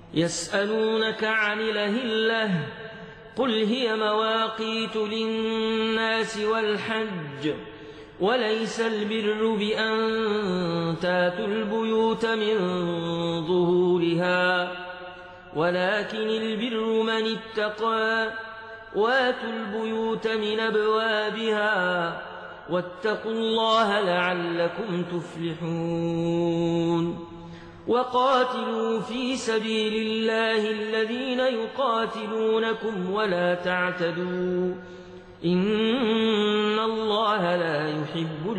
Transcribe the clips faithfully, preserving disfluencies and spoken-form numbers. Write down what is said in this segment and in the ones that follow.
يسألونك عن الأهلة قل هي مواقيت للناس والحج وليس البر بأن تاتوا البيوت من ظهورها ولكن البر من اتقى واتوا البيوت من أبوابها واتقوا الله لعلكم تفلحون وقاتلوا في سبيل الله الذين يقاتلونكم ولا تعتدوا إن الله لا يحب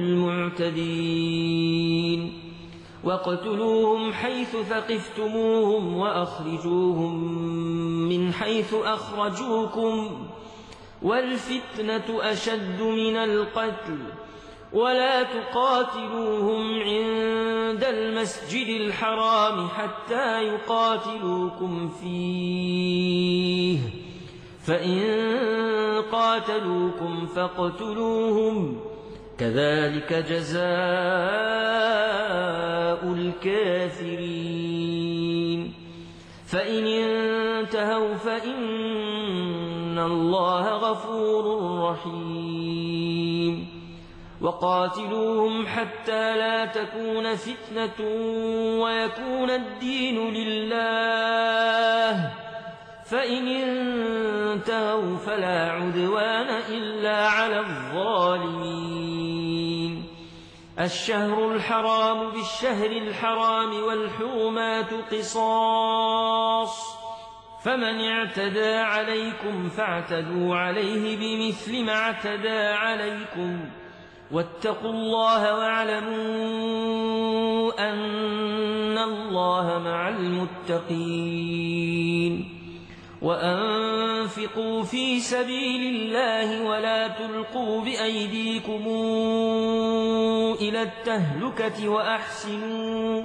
المعتدين واقتلوهم حيث ثقفتموهم وأخرجوهم من حيث أخرجوكم والفتنة أشد من القتل ولا تقاتلوهم عند المسجد الحرام حتى يقاتلوكم فيه فإن قاتلوكم فاقتلوهم كذلك جزاء الكافرين فإن انتهوا فإن الله غفور رحيم وقاتلوهم حتى لا تكون فتنة ويكون الدين لله فإن انتهوا فلا عدوان إلا على الظالمين الشهر الحرام بالشهر الحرام والحرمات قصاص فمن اعتدى عليكم فاعتدوا عليه بمثل ما اعتدى عليكم واتقوا الله واعلموا أن الله مع المتقين وأنفقوا في سبيل الله ولا تلقوا بأيديكم إلى التهلكة وأحسنوا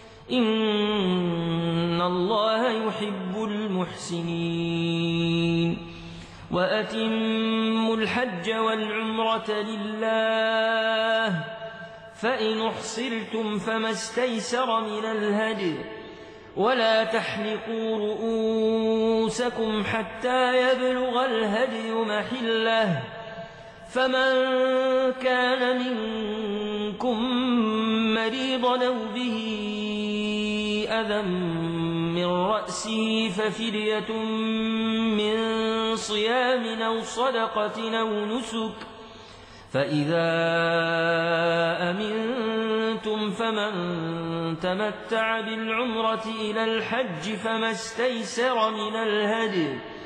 إن الله يحب المحسنين وأتموا الحج والعمرة لله فإن احصرتم فما استيسر من الهدي ولا تحلقوا رؤوسكم حتى يبلغ الهدي محله فمن كان منكم مريضا أو به أذى من رأسه ففدية من صيام أو صدقة أو نسك فإذا أمنتم فمن تمتع بالعمرة إلى الحج فما استيسر من الهدي